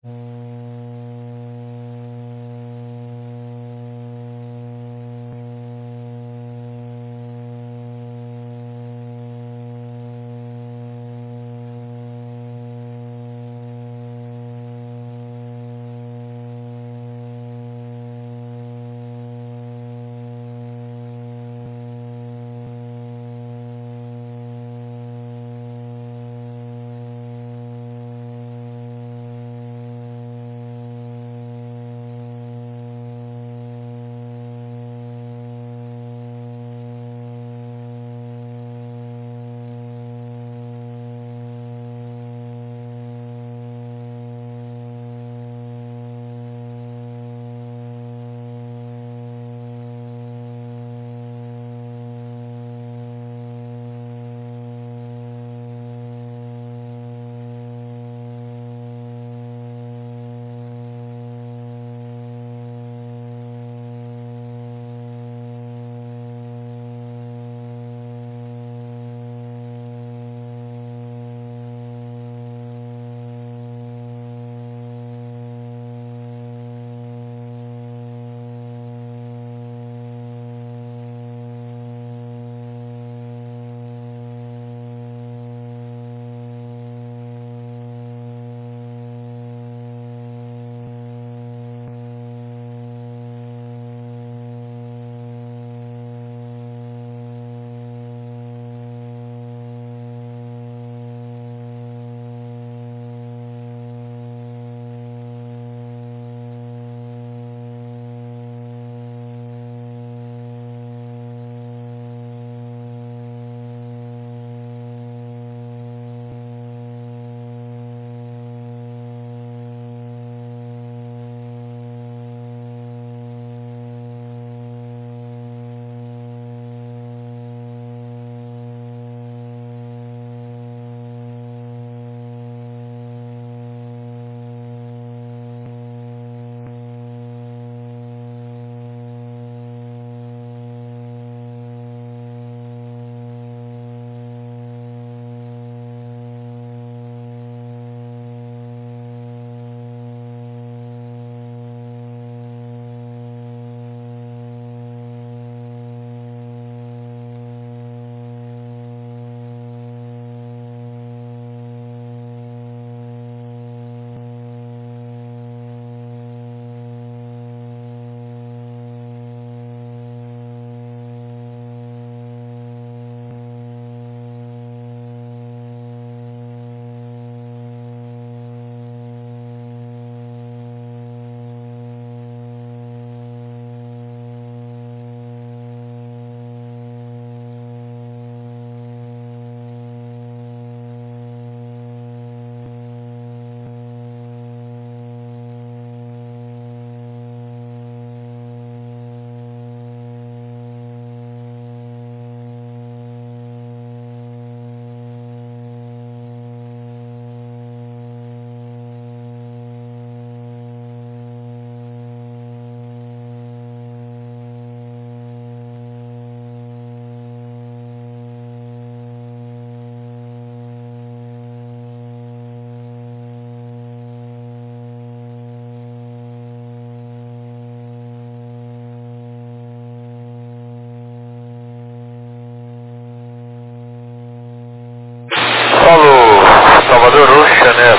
Paulo, Salvador Roxa, né?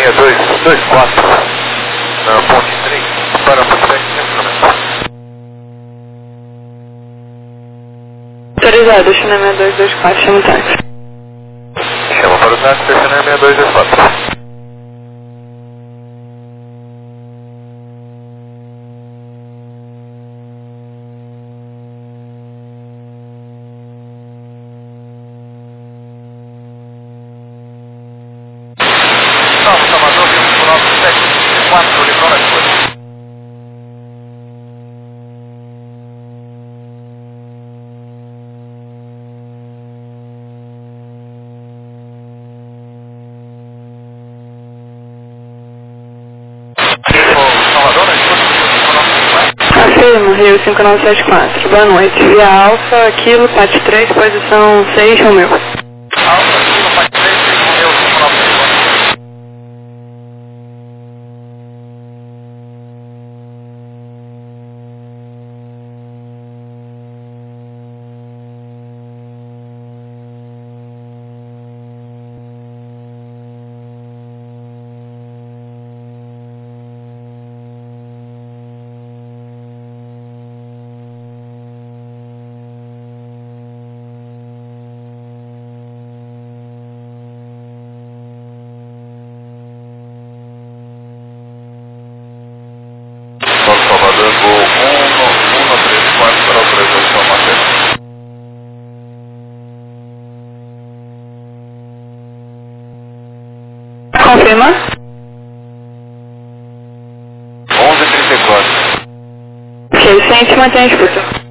6224, na ponte 3, para Moisés, centro. Autorizado, China 6224, chama o táxi. Chama para o táxi, China 6224. Salvador, 794, livrou na coisa. Salvador, Afirmo, Rio 5974. Boa noite. Via Alfa, Kilo, Pate 3, posição 6, Romeu. Alfa, Kilo, Pate 3, 6, Romeu, 5974. Cliente mantém a escuta.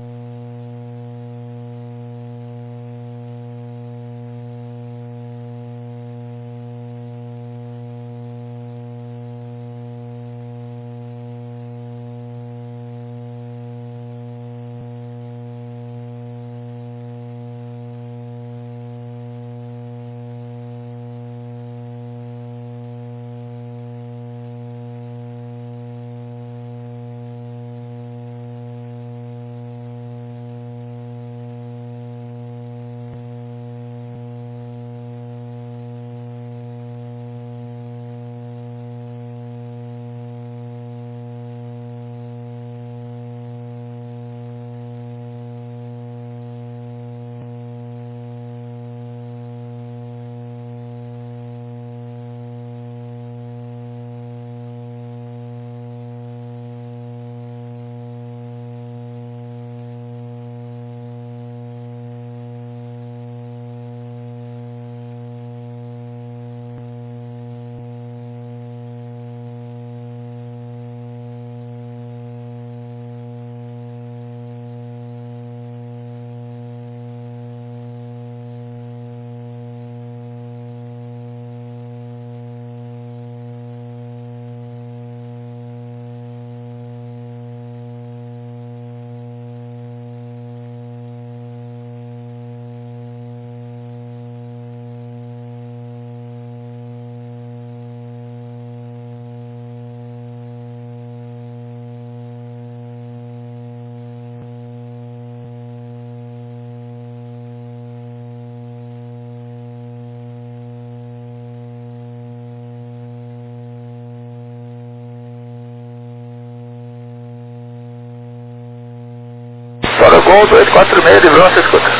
Solo Gol 246, livrou a sua escuta.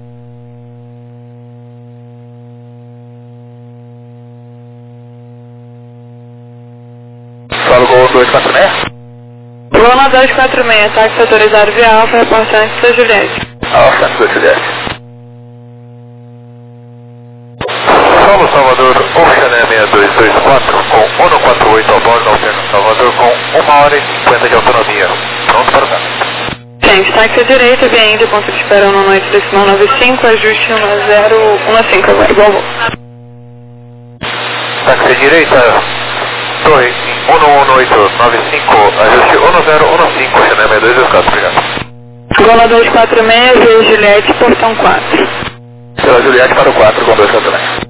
Solo Gol 246. Lona 246, táxi autorizado via Alfa, reportante da Juliette. Alfa, Santa Juliette. Solo Salvador, Ocean 6224 com 148 a bordo, Alterno Salvador com 1h50 de autonomia. Pronto para o trânsito. Gente, táxi à direita, via Índia, ponto de espera no noite decimal 95, ajuste 1015 agora, igual vou. Táxi à direita, torre 11895, ajuste 1015, Ocean 6224, obrigado. Lona 246, via Juliette, portão 4. Pela Juliette para o 4 com 246.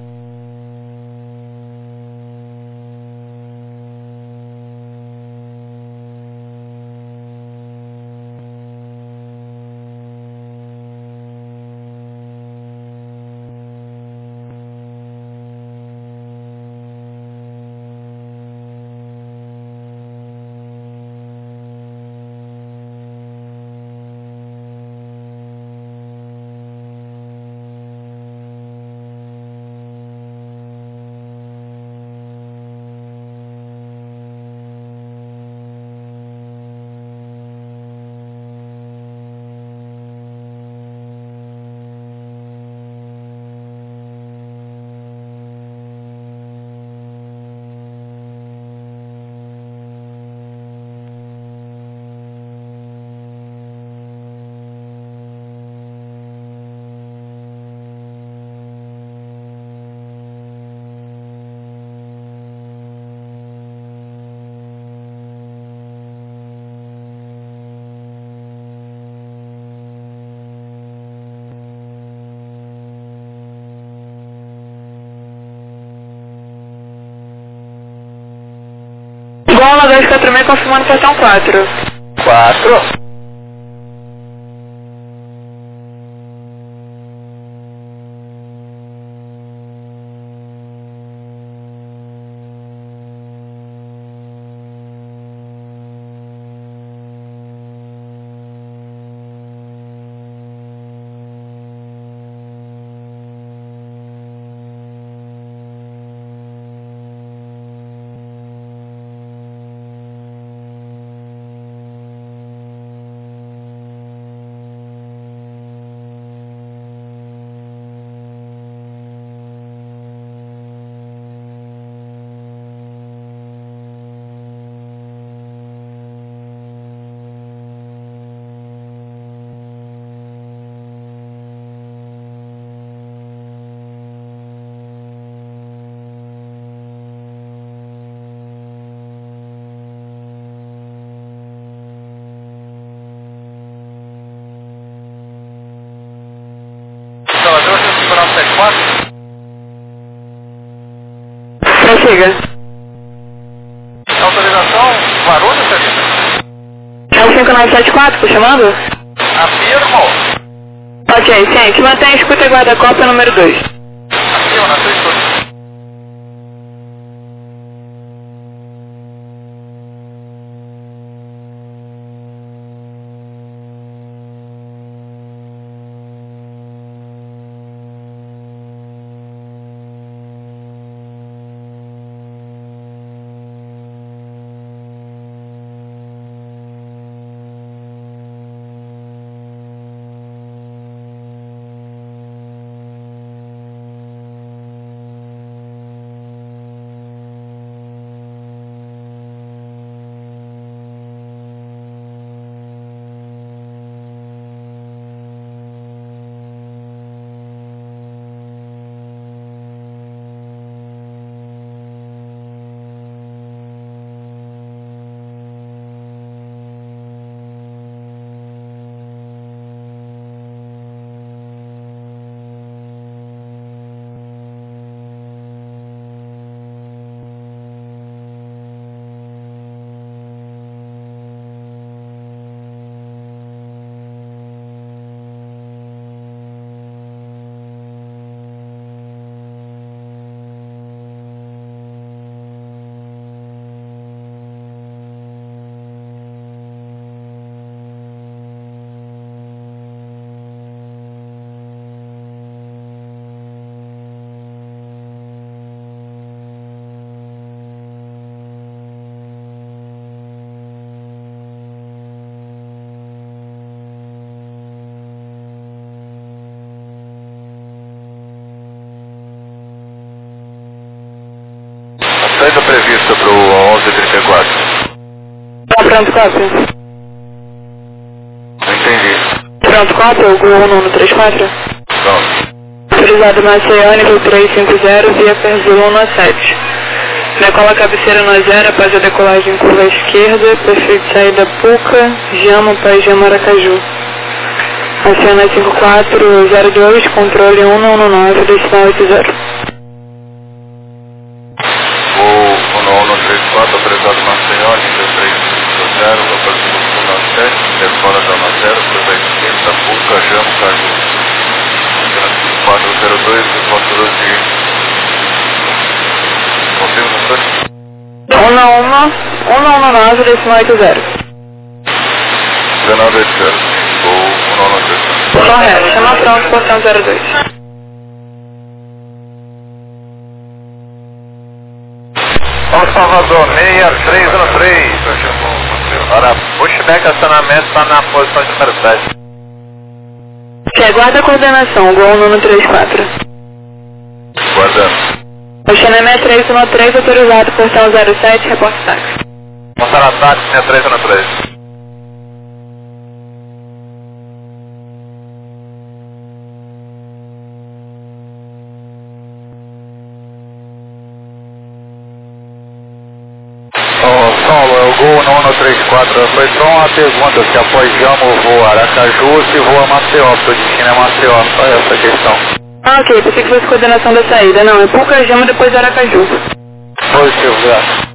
Lona 246, confirmando portão 4. 4. 5974, tô chamando? Afirmo. Ok, ciente. Mantém a escuta e guarda a cópia número 2. Afirmo, na sua escuta. Saída prevista para o 1134. Tá pronto, cópia? Não entendi. Pronto, cópia, o Gol 1134. Pronto. Autorizado Maceió, nível 350, via Perzul 117. Decola a cabeceira no 0, após a decolagem curva à esquerda, perfil de saída Puca, Jama, Pai Jama, Aracaju. Aciona 5402, controle 119, decimal 80. O 1134, autorizado Maceió, nível 350, aproxima do 17, decola da 0, curva à esquerda, Puca, Jama, Caju. 402, fatura de... Confirma, doutor? 119, decimal 80. 19 de 0. Ou 193. Correto, chama pronto, portão 02. São Salvador, 6313. Para pushback, acionamento está na posição de número 7. Aguarda a coordenação, Gol 134. Guardando. Oxanamé 313, autorizado, portão 07, reporte táxi. Montar ataque, 6313. Saulo, é o Gol 934. Foi só uma pergunta se após Jama o voo Aracaju ou se voa Maceió, porque o destino é Maceió, só essa questão. Ah, ok, pensei que fosse coordenação da saída. Não, é Puca, Jama, depois Aracaju. Positivo, graças.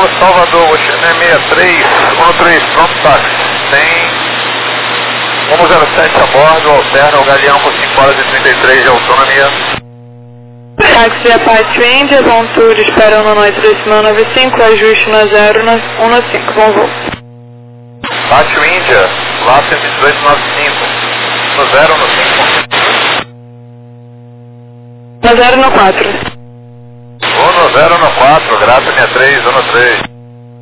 Novo Salvador, Oceané 6313, pronto táxi. Tem 107 a bordo, alterna o Galeão por 5 horas e 33 de autonomia. Táxi Apache Índia, Bom Tour, espera na noite decimal 95, ajuste na 015, bom voo. Apache Índia, lá 11895, no 0 no 5. Na 0 no 4. No 0 no 4, Grata 63, 1 no 3.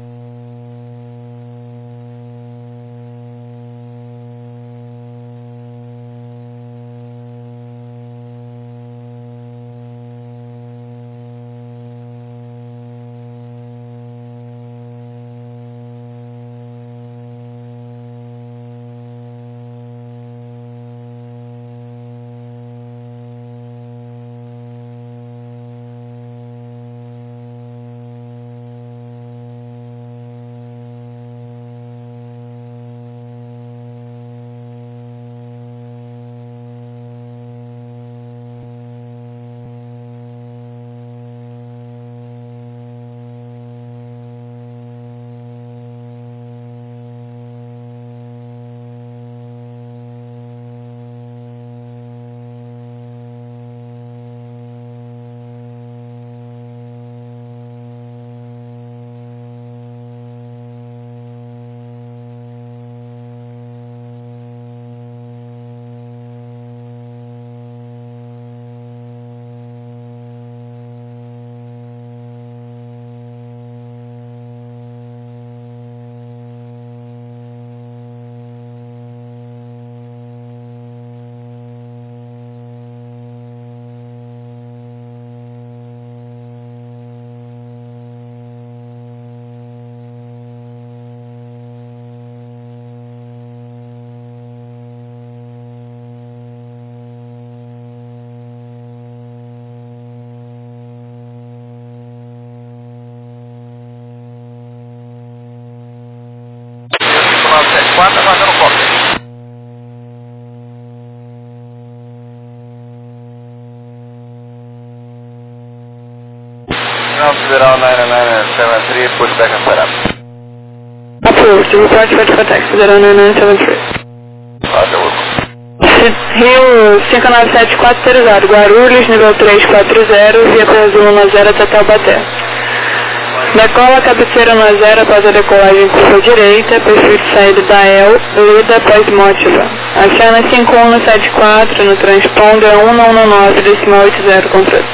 Quatro, aguardando cópia. Now 09973, pushback and setup. Approved, report for taxi 09973. Rio 59740, Guarulhos, nível 340, via Brasil na 0 até Taubaté. Decola, cabeceira na 0 após a decolagem curva direita, perfil de saída da EL, Lida após Mótiva. Aciona 5174 no transponder 119, decimal 80, controle.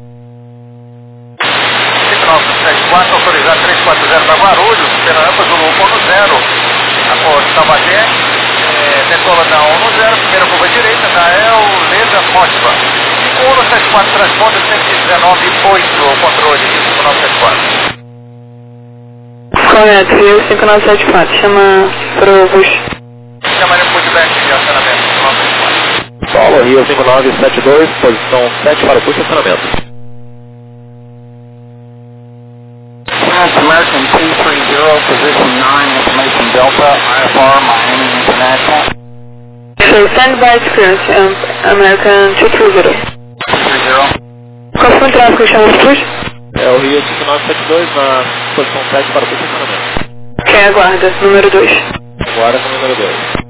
5974, autorizar 340 para Guarulhos, Pernambuco, Zulu 110, após Taubaté, decola da 110, primeira curva direita, da EL, Lida, Mótiva. 5174, transponder 119.8, controle 5974. Correto, Rio 5974, chama provos. Chamarei um pushback de acionamento, 5974. Solo, Rio 5972, posição 7 para o estacionamento. Trans-American 230, position 9, information Delta, IFR, Miami International. So, standby experience, American 230. 230. Qual foi o tráfego que chama os push? É o Rio 5972 na posição 7 para o estacionamento. Quem aguarda? Número 2. Agora com o número 2.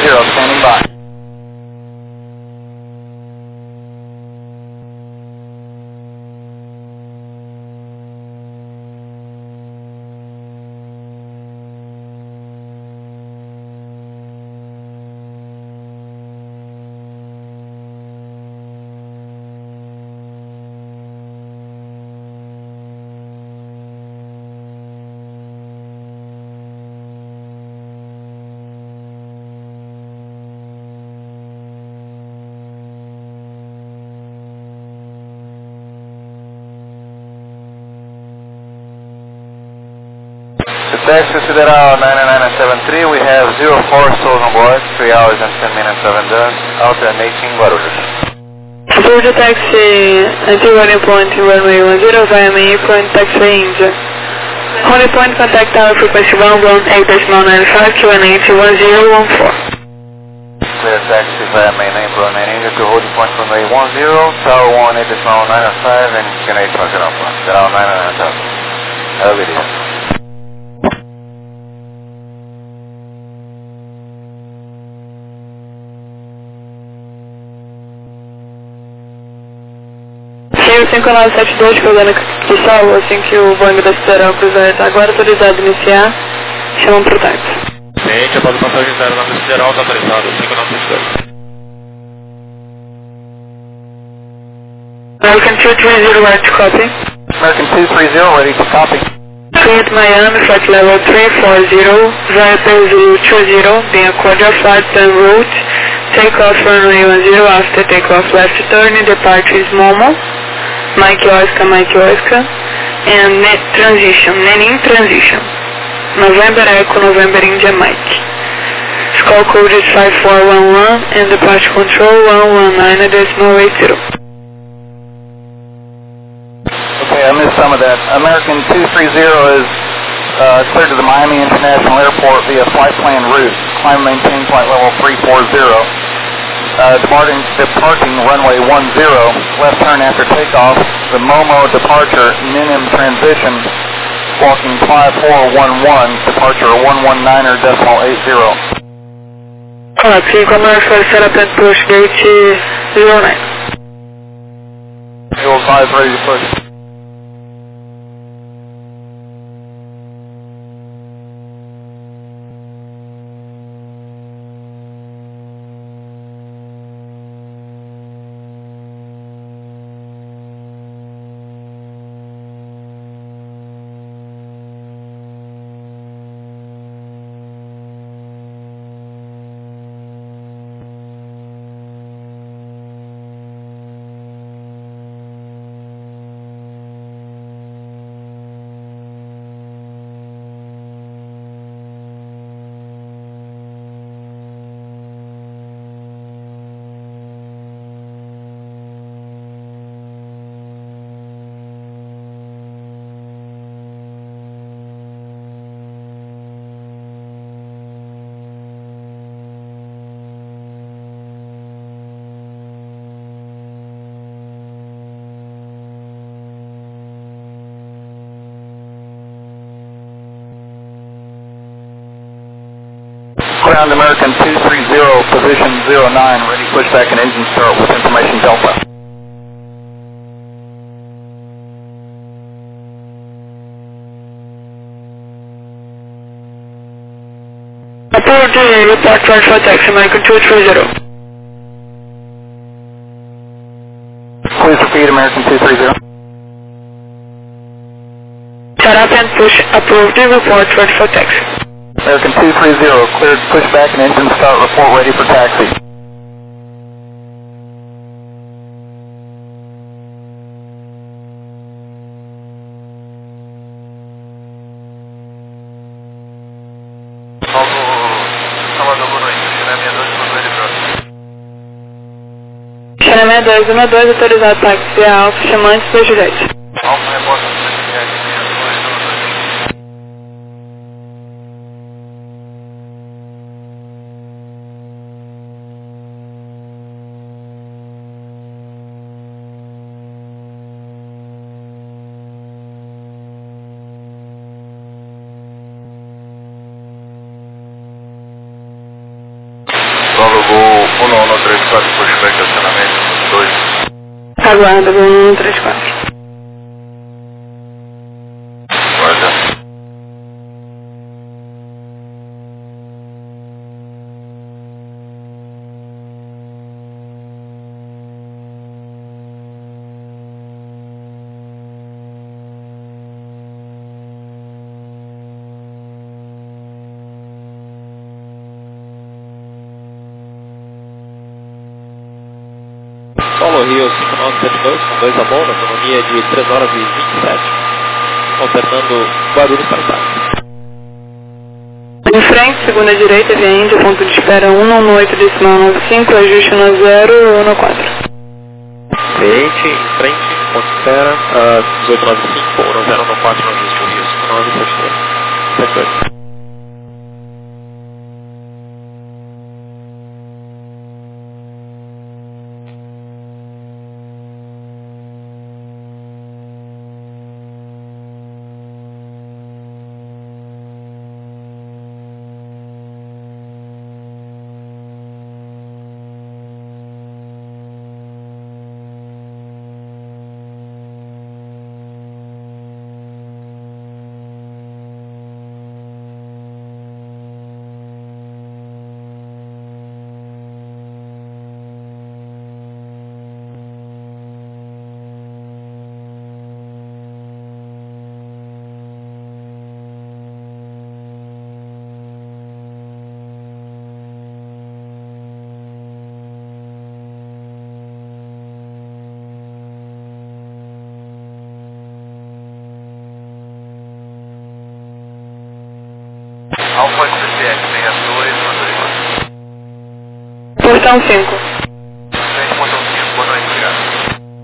standing by. Taxi Sideral 9973, we have 04 souls on board, 3 hours and 10 minutes of endurance, alternating Guarulhos. Georgia Taxi, anti-running point runway 10, via main point taxi India. Running point contact tower frequency 118.95, QNH 1014. Clear taxi via main April and India to holding point runway 10, tower 118.95 and QNH 104, Sideral 9970. Have a good day. Rio 5972, causando de salvo, assim que o Boeing da Sideral cruzar está agora autorizado a iniciar, chamam pro táxi. Ciente, após a passagem interna na Sideral, está autorizado, 5972. American 230, right to copy. American 230, ready to copy. Flight Miami, flight level 340, via Zulu 20, being a cordial flight plan route, takeoff runway 10 after takeoff left turn, departure is Momo, Mike Oscar, and net transition, Nenin transition. November Echo, November India Mike. Skull code is 5411 and departure control 119.80. Okay, I missed some of that. American 230 is cleared to the Miami International Airport via flight plan route. Climb and maintain flight level 340. Departing runway 10, left turn after takeoff, the Momo departure, Ninim transition, walking 5411, departure 119.80. Alright, so you come out for set up and push gate 09. Fuel 5 ready to push. Ground American 230, position 09, ready pushback and engine start with information Delta. Report right for taxi, American 230. Please repeat, American 230. Set up and push approved, report right for taxi. American 230, cleared pushback and engine start, report ready for taxi. Xeramé 212, autorizado táxi Alfa, chamantes da Juliette. Alfa, reporta. 134, pushback, acionamento 2. Aguarda, voo 134. Guarda. Solo Rio 5972, com 2 a bom, autonomia de 3 horas e 27, alternando Guarulhos para Itália. Em frente, segunda direita, via Índia, ponto de espera 198,95, ajuste no 0, 14. Frente, em frente, ponto de espera, 1895, 1014 no ajuste Rio 5972. 78. Alfa CCX 62, Rodrigo. Portão 5. Frente, portão 5, boa noite, obrigado.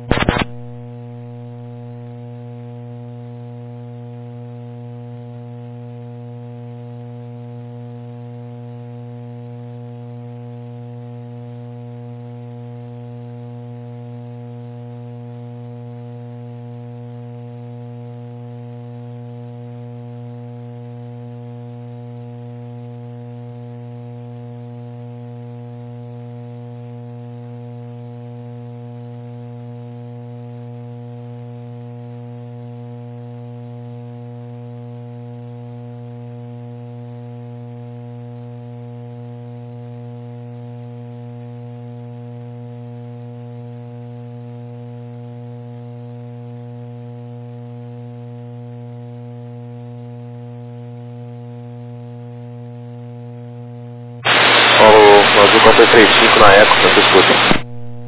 Azul 435 na Eco, na sua escuta.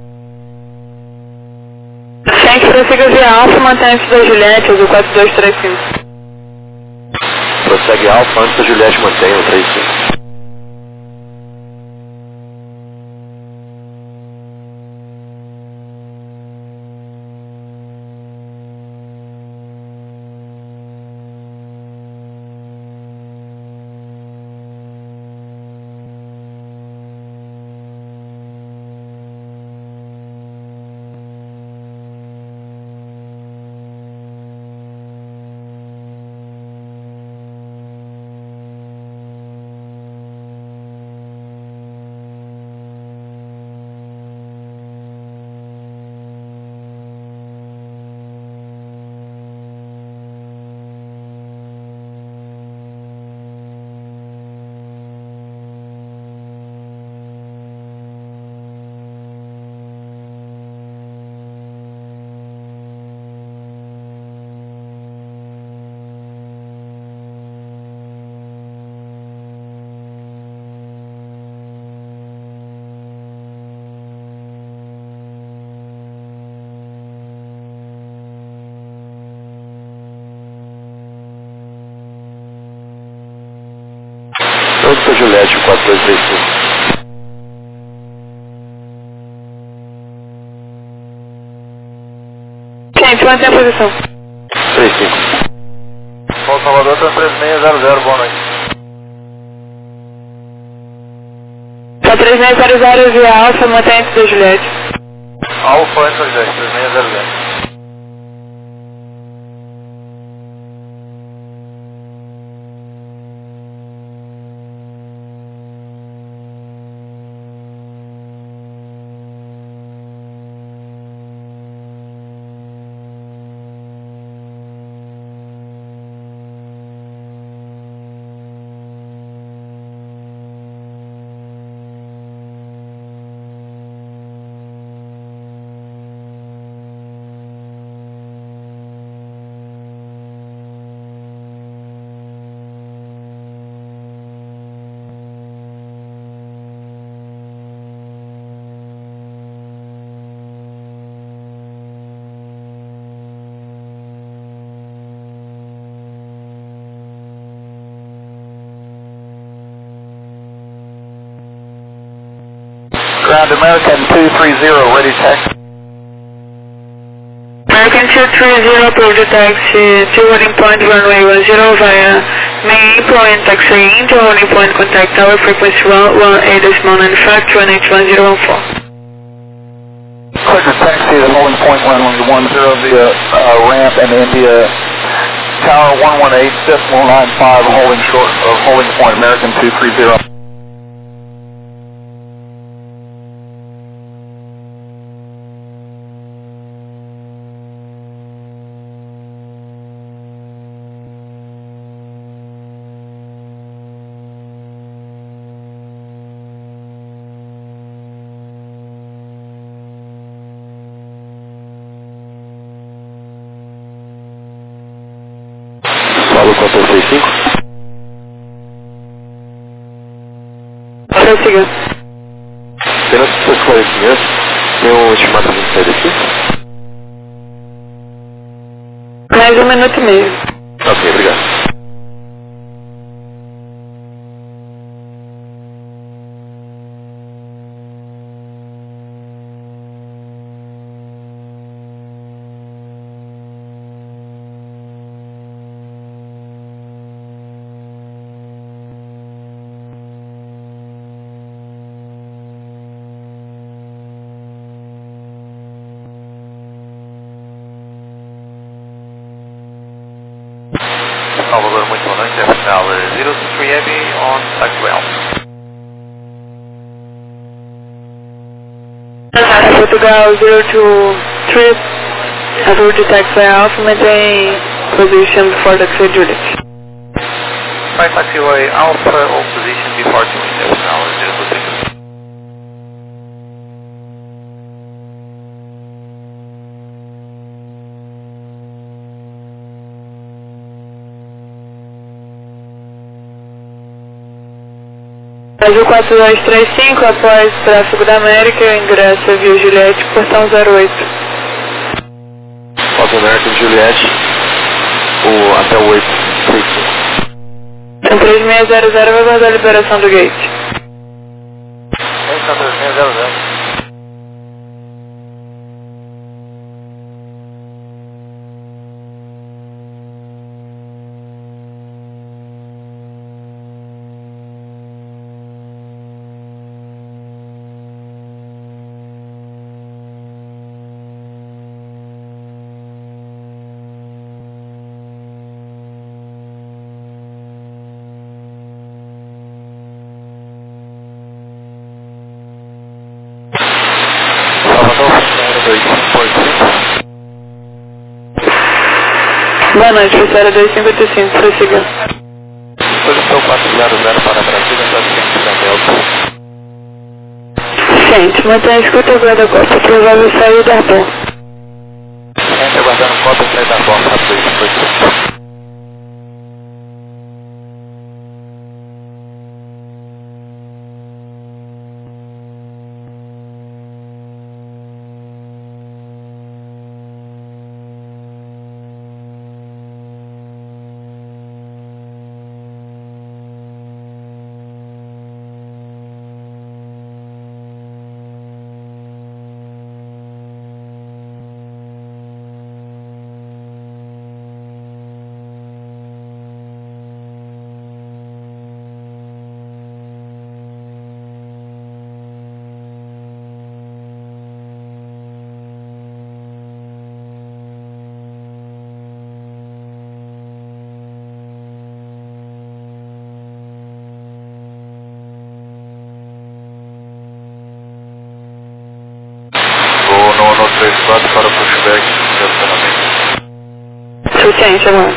Frente, prossiga via Alfa, mantém antes da Juliette, azul 4235. Prossegue Alfa, antes da Juliette, mantém o 35. Santa Juliette 4235. Gente, mantém a posição. 35. Paulo Salvador, 3600, boa noite. Tá 3600 via Alfa, mantém antes da Juliette. Alfa, antes da Juliette, 3600. Ground American 230, ready taxi. American 230, approve the taxi to holding point runway 10 via main April and taxi into holding point contact tower frequency 118.95 1811014. Clear to taxi the holding point runway 10 via ramp and India Tower 118.95 holding short of holding point American 230. Paulo 465. Prossiga. Apenas para seus esclarecimentos, tem um estimado de sair daqui? Mais 1 minuto e meio. Ok, obrigado. Salvador, muito boa noite, é final 03 Heavy on taxiway Alpha. Portugal 023, approve the taxi Alpha, maintain position before taxi Juliet. Right taxiway Alpha, all position before to India, final 023. Brasil 4235, após tráfego da América, ingresso via Juliette, portão 08. Paulo American Juliette, até o 865. Então 3600 vai aguardar a liberação do gate. Está 3600. Boa noite, Vitória 255, prossiga. Posição 400 para Brasília, praticamente da Gente, mantenha a escuta aguarda a costa, provável sair da porta. Gente, aguardando cota, sai da porta, rapaz. No 34 para o pushback de acionamento. Suficiente, agora.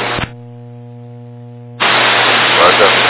Guarda.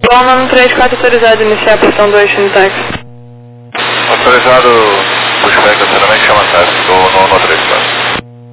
Bom, 34 autorizado, iniciar portão 2 no táxi. Autorizado, pushback, acionamento, chama táxi, estou no 34.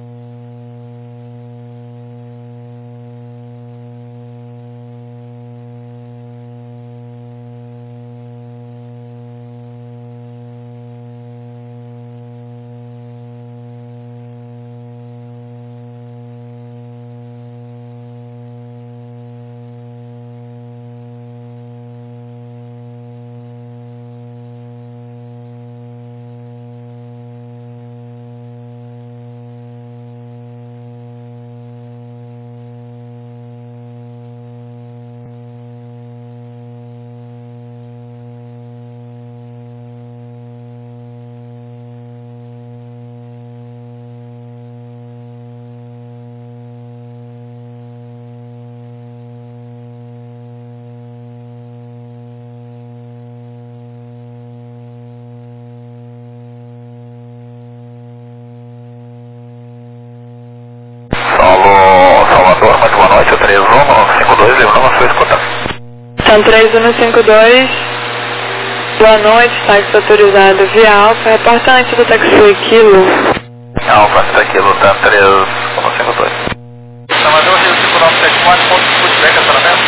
Salvador, muito boa noite, 3152, lembramos sua escuta. São 3152, boa noite, táxi autorizado via Alfa, reporta antes do táxi Kilo. Alfa, Kilo, tá 3152. Salvador, Rio 5974, ponto de pushback, acionamento.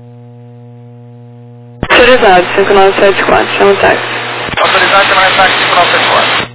Autorizado, 5974, chama o táxi. Autorizado, chamar táxi 5974.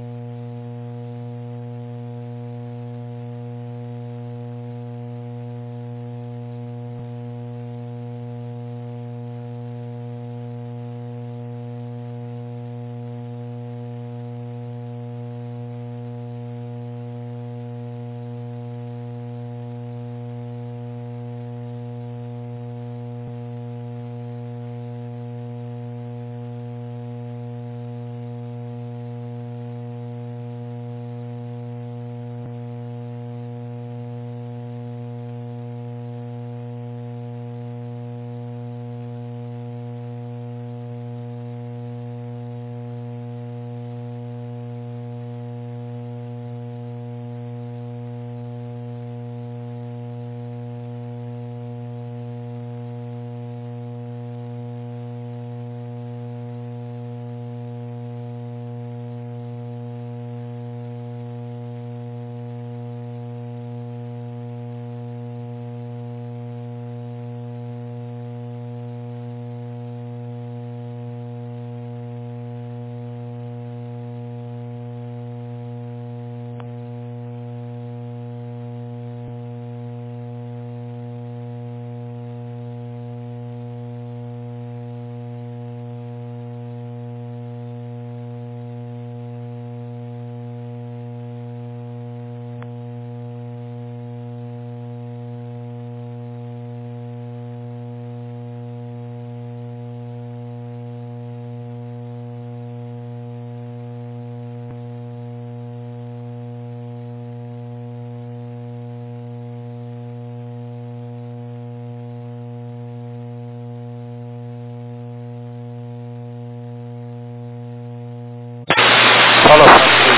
Fala,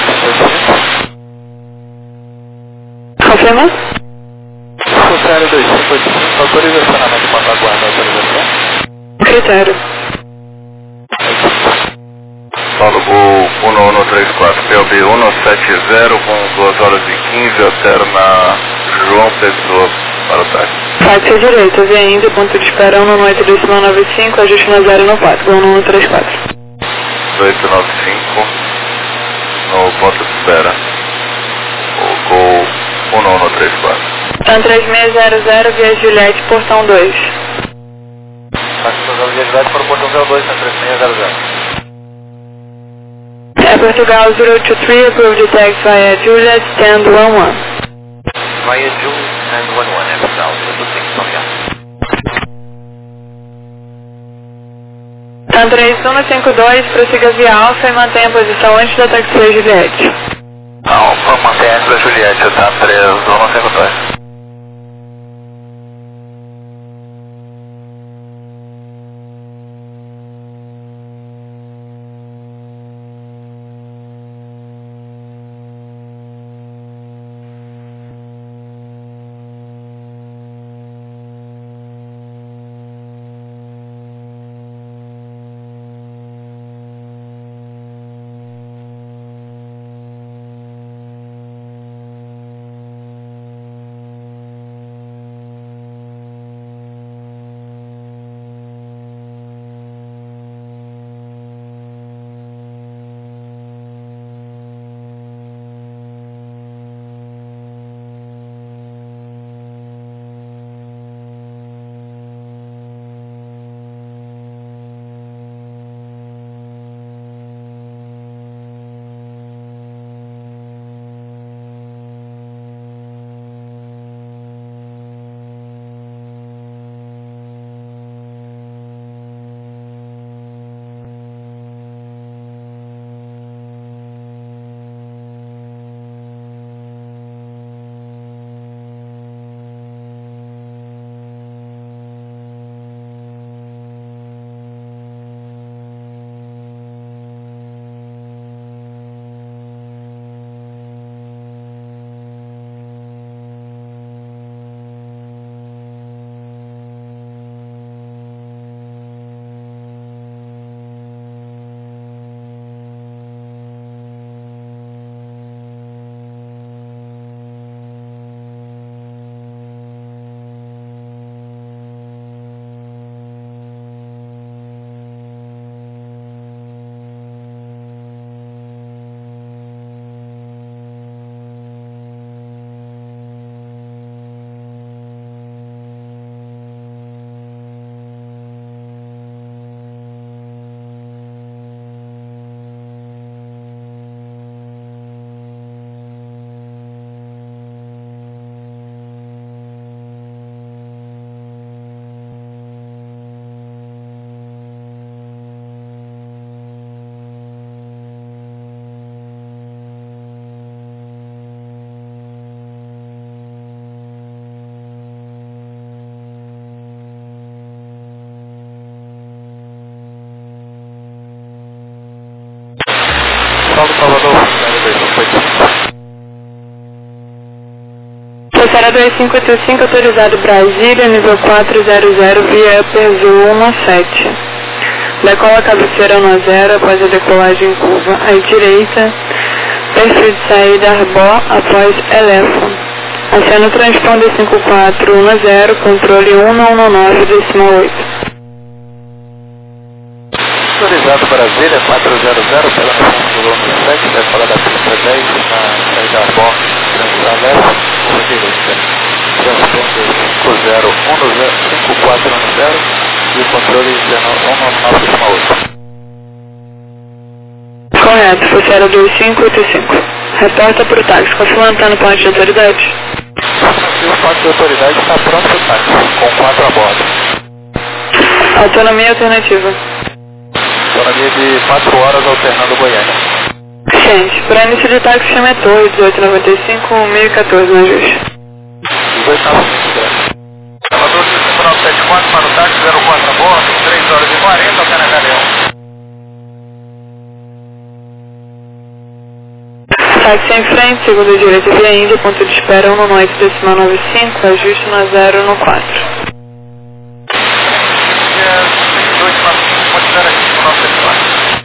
Confirma? Funcionário 2585, autoriza acionamento para aguardar a autorização? Critério. Paulo Gol 1134, PLB 170 com 2 horas e 15, alterna João Pessoa para o táxi. Táxi à direita, via ainda, ponto de espera 19895, ajuste na 094, Gol 1134. 895 no ponto de espera. O Gol 1134. São 3600 via Juliette, portão 2. Táxi autorizado via Juliette para o portão 02, na 3600. É Portugal 023, approved tax via Juliette, stand 11. Via Juliette and 11, é Portugal, 025, obrigado. São 3152, prossiga via Alfa e mantenha a posição antes da taxi Juliette. Alfa, mantém antes da Juliette, tá 3152. 0255 autorizado Brasília, nível 400 via Perzul 17. Decola cabeceira no 0 após a decolagem curva à direita, perfil de saída Arbó após Elefo. Acena o transponder 5410, controle 1119,8. Autorizado Brasília 400, pela nação do Londres 7, decola da pista 10, na saída Arbó, transição leste, curva direita. Transponder 5410 e o controle 1119,8. Correto, foi 0255. Reporta para o táxi, confirmando está no ponto de autoridade. O ponto de autoridade está pronto para o táxi, com 4 a bordo. Autonomia alternativa. Autonomia de 4 horas alternando Goiânia. Gente, para início de táxi chama Torre 1895 1014 no ajuste. 1895. Salvador 5974 para o táxi 04 a bordo, 3 horas e 40 até na Galeão. Táxi em frente, segunda direita via Índia, ponto de espera 198,95, ajuste no 0 no 4. Dia 1895, pode dar aqui com o nosso telefone.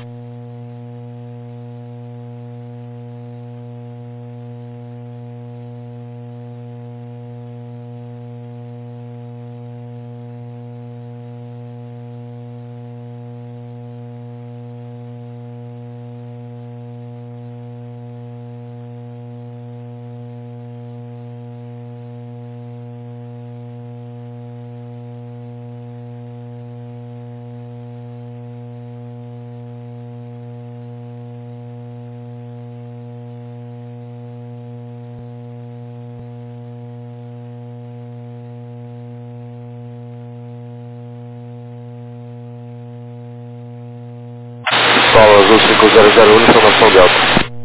Solo Azul 5001, informação Delta.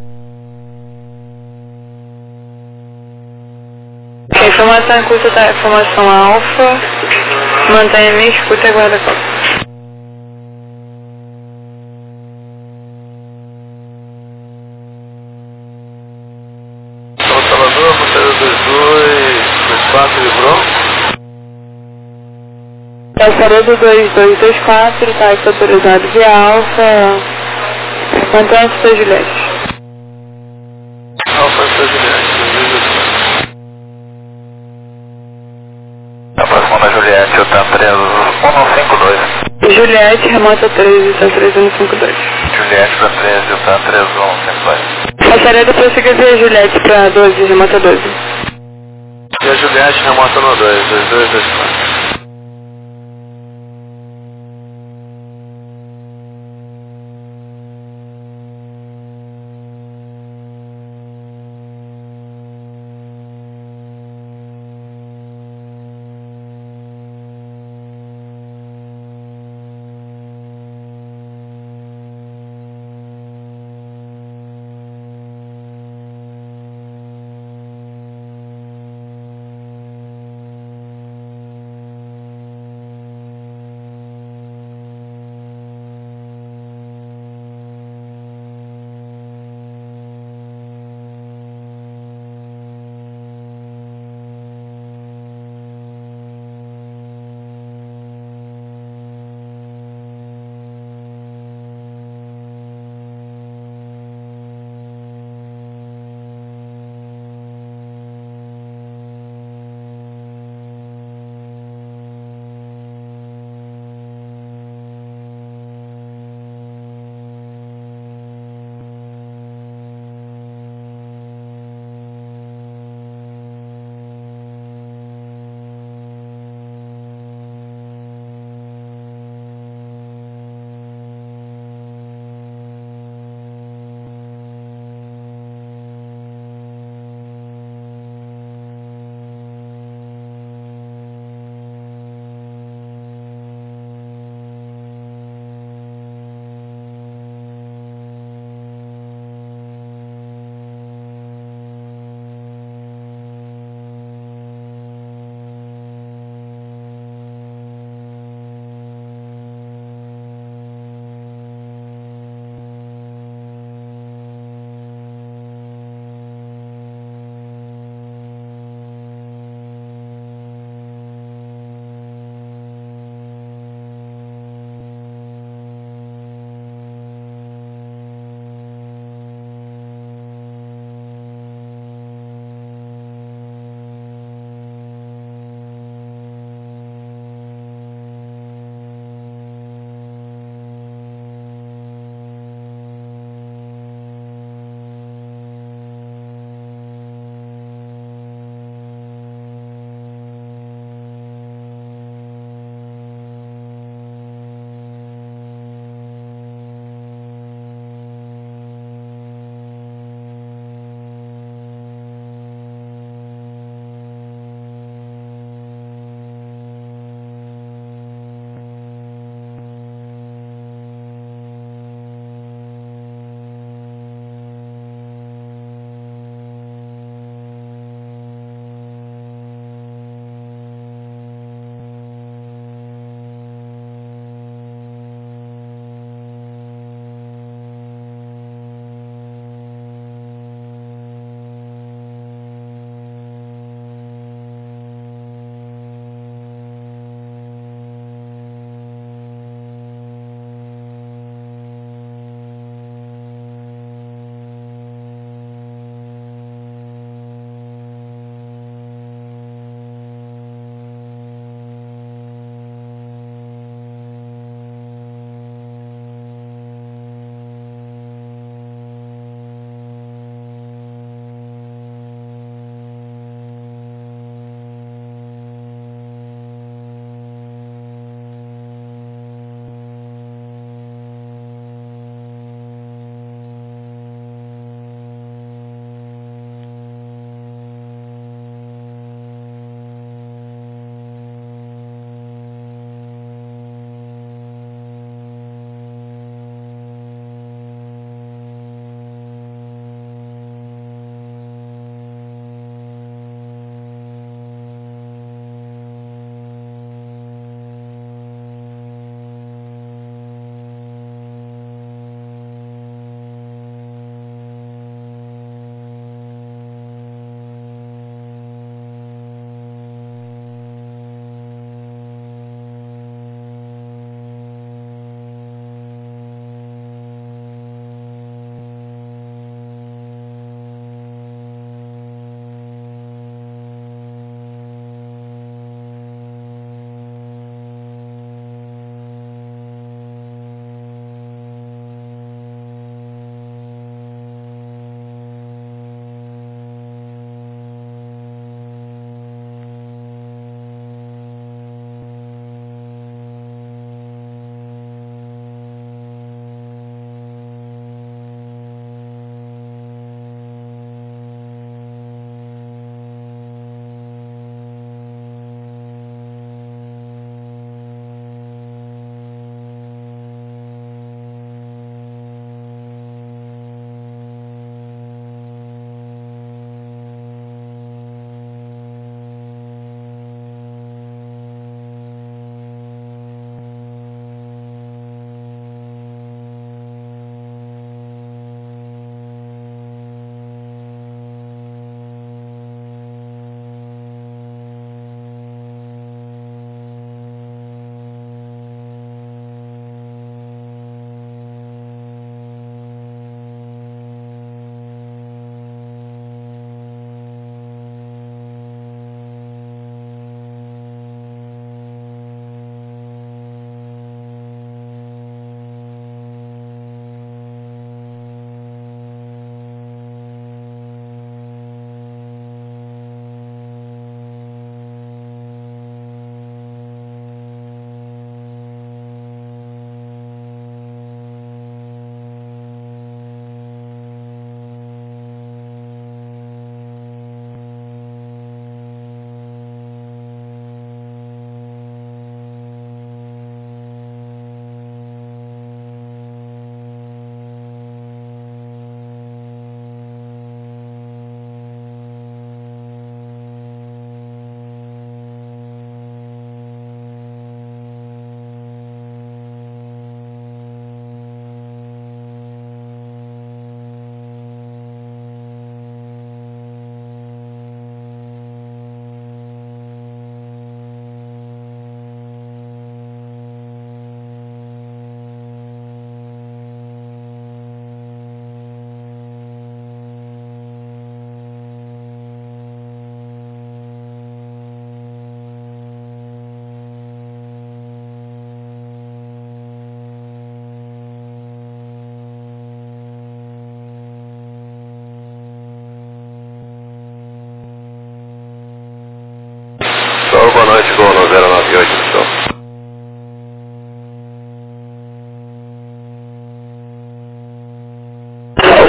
Informação em curso da informação Alfa, mantenha-me, escuta e aguarda a copa. Salvador, Monteiro 2224, livrou. Passaredo 2224, táxi autorizado via Alfa, mantenha-se da Juliette. Alfa Juliette, 2018. A próxima da Juliette, eu estou preso 1152. Juliette, remota 13, está 3152. Juliette para 13, eu estou 13152. Passaredo prossiga via Juliette para 12, remota 12. E a Juliette remota no 2, 2224.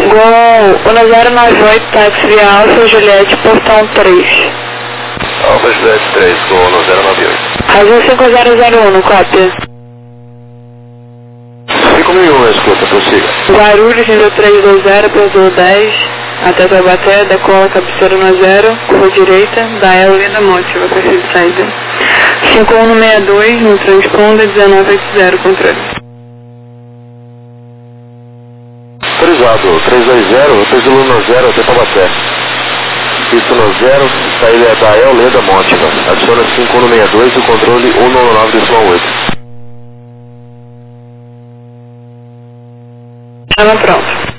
Gol 1098, táxi via Alfa Juliette, portão 3. Alfa Juliette 3, gol 1098. Azul 5001, cópia. 5001, escuta, prossiga. Guarulhos, nível 320, pousou 10, até Taubaté, decola, cabeceira no 0, curva direita, da El Leda Motiva, perfil de saída. 5162, no transponder, 1980, controle. Autorizado, 320, Zulu no 0, até Taubaté. Pista no 0, saída da El Leda Motiva. Adiciona 5162 e o controle 199,8. Chama pronto.